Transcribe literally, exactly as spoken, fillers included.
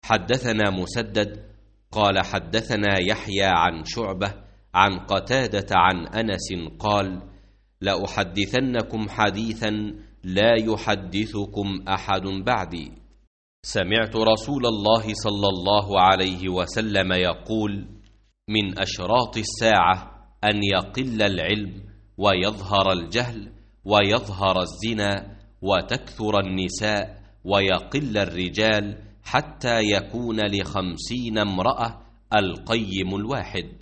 حدثنا مسدد قال حدثنا يحيى عن شعبة عن قتادة عن أنس قال: لأحدثنكم حديثا لا يحدثكم أحد بعدي. سمعت رسول الله صلى الله عليه وسلم يقول: من أشراط الساعة أن يقل العلم ويظهر الجهل ويظهر الزنا وتكثر النساء ويقل الرجال، حتى يكون لخمسين امرأة القيم الواحد.